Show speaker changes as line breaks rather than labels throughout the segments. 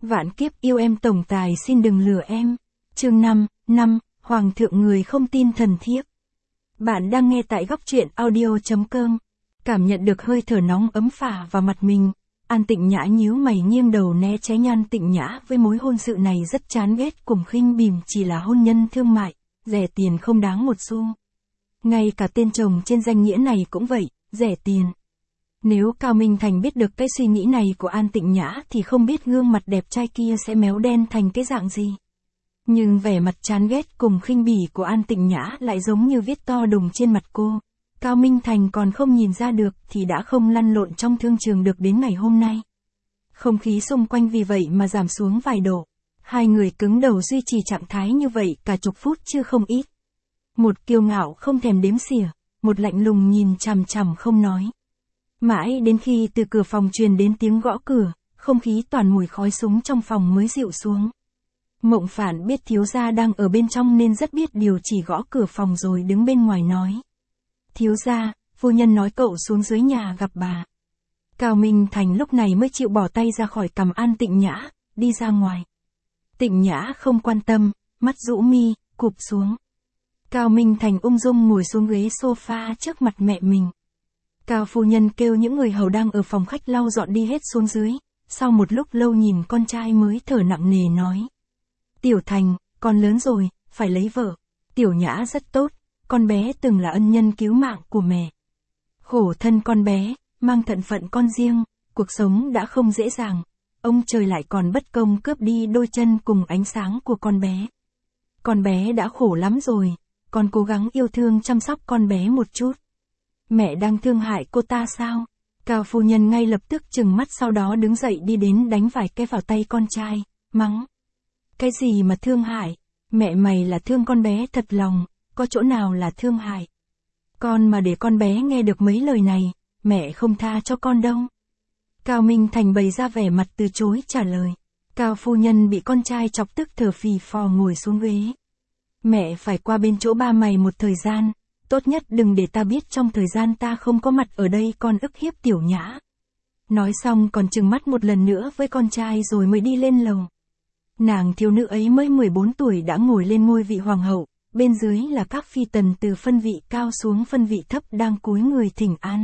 Vạn kiếp yêu em tổng tài xin đừng lừa em. Chương 5, Hoàng thượng người không tin thần thiếp. Bạn đang nghe tại góc truyện audio.com. Cảm nhận được hơi thở nóng ấm phả vào mặt mình, An Tịnh Nhã nhíu mày nghiêng đầu né tránh. An Tịnh Nhã với mối hôn sự này rất chán ghét, cùng Khinh Bìm chỉ là hôn nhân thương mại, rẻ tiền không đáng một xu. Ngay cả tên chồng trên danh nghĩa này cũng vậy, rẻ tiền. Nếu Cao Minh Thành biết được cái suy nghĩ này của An Tịnh Nhã thì không biết gương mặt đẹp trai kia sẽ méo đen thành cái dạng gì. Nhưng vẻ mặt chán ghét cùng khinh bỉ của An Tịnh Nhã lại giống như viết to đùng trên mặt cô. Cao Minh Thành còn không nhìn ra được thì đã không lăn lộn trong thương trường được đến ngày hôm nay. Không khí xung quanh vì vậy mà giảm xuống vài độ. Hai người cứng đầu duy trì trạng thái như vậy cả chục phút chứ không ít. Một kiêu ngạo không thèm đếm xỉa, một lạnh lùng nhìn chằm chằm không nói. Mãi đến khi từ cửa phòng truyền đến tiếng gõ cửa, không khí toàn mùi khói súng trong phòng mới dịu xuống. Mộng Phản biết thiếu gia đang ở bên trong nên rất biết điều, chỉ gõ cửa phòng rồi đứng bên ngoài nói. Thiếu gia, phu nhân nói cậu xuống dưới nhà gặp bà. Cao Minh Thành lúc này mới chịu bỏ tay ra khỏi cằm An Tịnh Nhã, đi ra ngoài. Tịnh Nhã không quan tâm, mắt rũ mi, cụp xuống. Cao Minh Thành ung dung ngồi xuống ghế sofa trước mặt mẹ mình. Cao phu nhân kêu những người hầu đang ở phòng khách lau dọn đi hết xuống dưới, sau một lúc lâu nhìn con trai mới thở nặng nề nói. Tiểu Thành, con lớn rồi, phải lấy vợ. Tiểu Nhã rất tốt, con bé từng là ân nhân cứu mạng của mẹ. Khổ thân con bé, mang thận phận con riêng, cuộc sống đã không dễ dàng, ông trời lại còn bất công cướp đi đôi chân cùng ánh sáng của con bé. Con bé đã khổ lắm rồi, con cố gắng yêu thương chăm sóc con bé một chút. Mẹ đang thương hại cô ta sao? Cao phu nhân ngay lập tức trừng mắt, sau đó đứng dậy đi đến đánh vài cái vào tay con trai, mắng. Cái gì mà thương hại? Mẹ mày là thương con bé thật lòng, có chỗ nào là thương hại? Con mà để con bé nghe được mấy lời này, mẹ không tha cho con đâu. Cao Minh Thành bày ra vẻ mặt từ chối trả lời. Cao phu nhân bị con trai chọc tức thở phì phò ngồi xuống ghế. Mẹ phải qua bên chỗ ba mày một thời gian. Tốt nhất đừng để ta biết trong thời gian ta không có mặt ở đây con ức hiếp Tiểu Nhã. Nói xong còn trừng mắt một lần nữa với con trai rồi mới đi lên lầu. Nàng thiếu nữ ấy mới 14 tuổi đã ngồi lên ngôi vị hoàng hậu, bên dưới là các phi tần từ phân vị cao xuống phân vị thấp đang cúi người thỉnh an.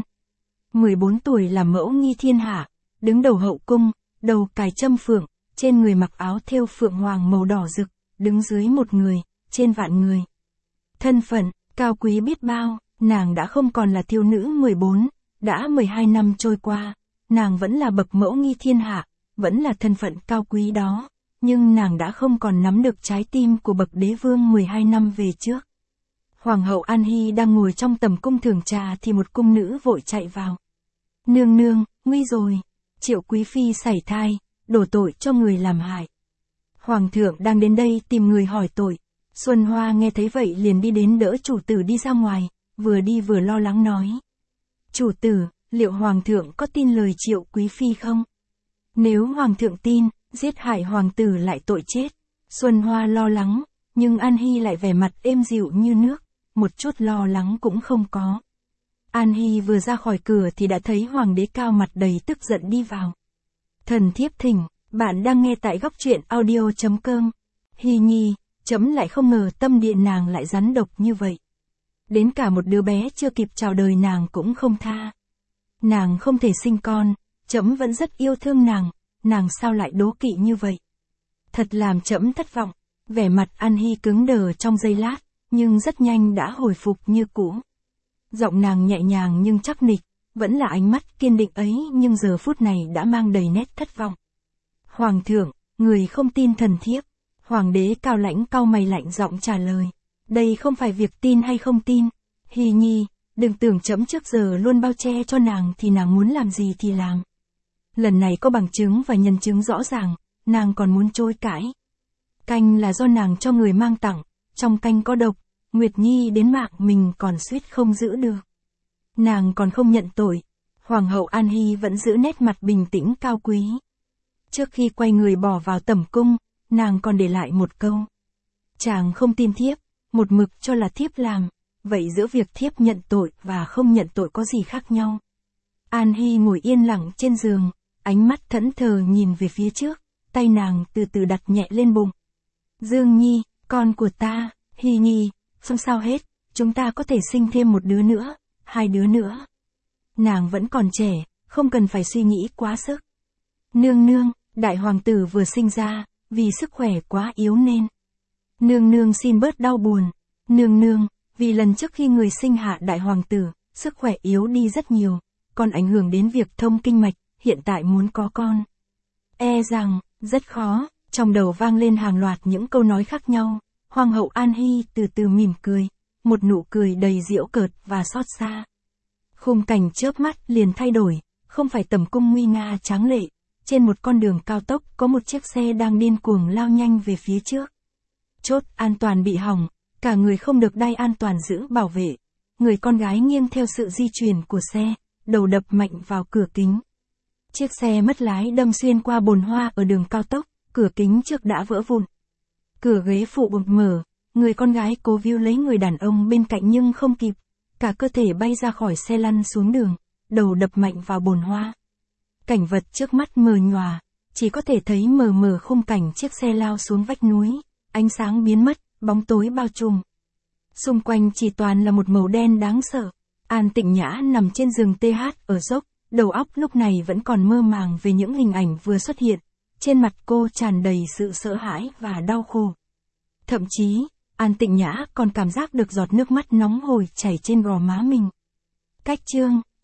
14 tuổi làm mẫu nghi thiên hạ, đứng đầu hậu cung, đầu cài trâm phượng, trên người mặc áo thêu phượng hoàng màu đỏ rực, đứng dưới một người, trên vạn người. Thân phận cao quý biết bao, nàng đã không còn là thiếu nữ 14, đã 12 năm trôi qua, nàng vẫn là bậc mẫu nghi thiên hạ, vẫn là thân phận cao quý đó, nhưng nàng đã không còn nắm được trái tim của bậc đế vương 12 năm về trước. Hoàng hậu An Hy đang ngồi trong tầm cung thưởng trà thì một cung nữ vội chạy vào. Nương nương, nguy rồi, Triệu quý phi sảy thai, đổ tội cho người làm hại. Hoàng thượng đang đến đây tìm người hỏi tội. Xuân Hoa nghe thấy vậy liền đi đến đỡ chủ tử đi ra ngoài, vừa đi vừa lo lắng nói. Chủ tử, liệu hoàng thượng có tin lời Triệu quý phi không? Nếu hoàng thượng tin, giết hại hoàng tử lại tội chết. Xuân Hoa lo lắng, nhưng An Hy lại vẻ mặt êm dịu như nước, một chút lo lắng cũng không có. An Hy vừa ra khỏi cửa thì đã thấy hoàng đế Cao mặt đầy tức giận đi vào. Thần thiếp thỉnh, bạn đang nghe tại góc truyện audio.com. Hy nhi, chấm lại không ngờ tâm địa nàng lại rắn độc như vậy. Đến cả một đứa bé chưa kịp chào đời nàng cũng không tha. Nàng không thể sinh con, chấm vẫn rất yêu thương nàng sao lại đố kỵ như vậy? Thật làm chấm thất vọng. Vẻ mặt An Hy cứng đờ trong giây lát, nhưng rất nhanh đã hồi phục như cũ. Giọng nàng nhẹ nhàng nhưng chắc nịch, vẫn là ánh mắt kiên định ấy nhưng giờ phút này đã mang đầy nét thất vọng. Hoàng thượng, người không tin thần thiếp. Hoàng đế Cao lãnh cau mày lạnh giọng trả lời. Đây không phải việc tin hay không tin. Hy nhi, đừng tưởng chấm trước giờ luôn bao che cho nàng thì nàng muốn làm gì thì làm. Lần này có bằng chứng và nhân chứng rõ ràng, nàng còn muốn chối cãi. Canh là do nàng cho người mang tặng, trong canh có độc, Nguyệt Nhi đến mạng mình còn suýt không giữ được. Nàng còn không nhận tội. Hoàng hậu An Hy vẫn giữ nét mặt bình tĩnh cao quý. Trước khi quay người bỏ vào tẩm cung, nàng còn để lại một câu. Chàng không tin thiếp, một mực cho là thiếp làm, vậy giữa việc thiếp nhận tội và không nhận tội có gì khác nhau? An Hy ngồi yên lặng trên giường, ánh mắt thẫn thờ nhìn về phía trước, tay nàng từ từ đặt nhẹ lên bụng. Dương Nhi, con của ta, Hy Nhi, không sao hết, chúng ta có thể sinh thêm một đứa nữa, 2 đứa nữa. Nàng vẫn còn trẻ, không cần phải suy nghĩ quá sức. Nương nương, đại hoàng tử vừa sinh ra, vì sức khỏe quá yếu nên. Nương nương xin bớt đau buồn. Nương nương, vì lần trước khi người sinh hạ đại hoàng tử, sức khỏe yếu đi rất nhiều, còn ảnh hưởng đến việc thông kinh mạch, hiện tại muốn có con. E rằng, rất khó, trong đầu vang lên hàng loạt những câu nói khác nhau. Hoàng hậu An Hy từ từ mỉm cười, một nụ cười đầy giễu cợt và xót xa. Khung cảnh chớp mắt liền thay đổi, không phải tầm cung nguy nga tráng lệ. Trên một con đường cao tốc có một chiếc xe đang điên cuồng lao nhanh về phía trước. Chốt an toàn bị hỏng, cả người không được đai an toàn giữ bảo vệ. Người con gái nghiêng theo sự di chuyển của xe, đầu đập mạnh vào cửa kính. Chiếc xe mất lái đâm xuyên qua bồn hoa ở đường cao tốc, cửa kính trước đã vỡ vụn. Cửa ghế phụ bụt mở, người con gái cố víu lấy người đàn ông bên cạnh nhưng không kịp. Cả cơ thể bay ra khỏi xe lăn xuống đường, đầu đập mạnh vào bồn hoa. Cảnh vật trước mắt mờ nhòa, chỉ có thể thấy mờ mờ khung cảnh chiếc xe lao xuống vách núi, ánh sáng biến mất, bóng tối bao trùm. Xung quanh chỉ toàn là một màu đen đáng sợ. An Tịnh Nhã nằm trên giường TH ở dốc, đầu óc lúc này vẫn còn mơ màng về những hình ảnh vừa xuất hiện. Trên mặt cô tràn đầy sự sợ hãi và đau khổ. Thậm chí, An Tịnh Nhã còn cảm giác được giọt nước mắt nóng hổi chảy trên gò má mình. Cách chương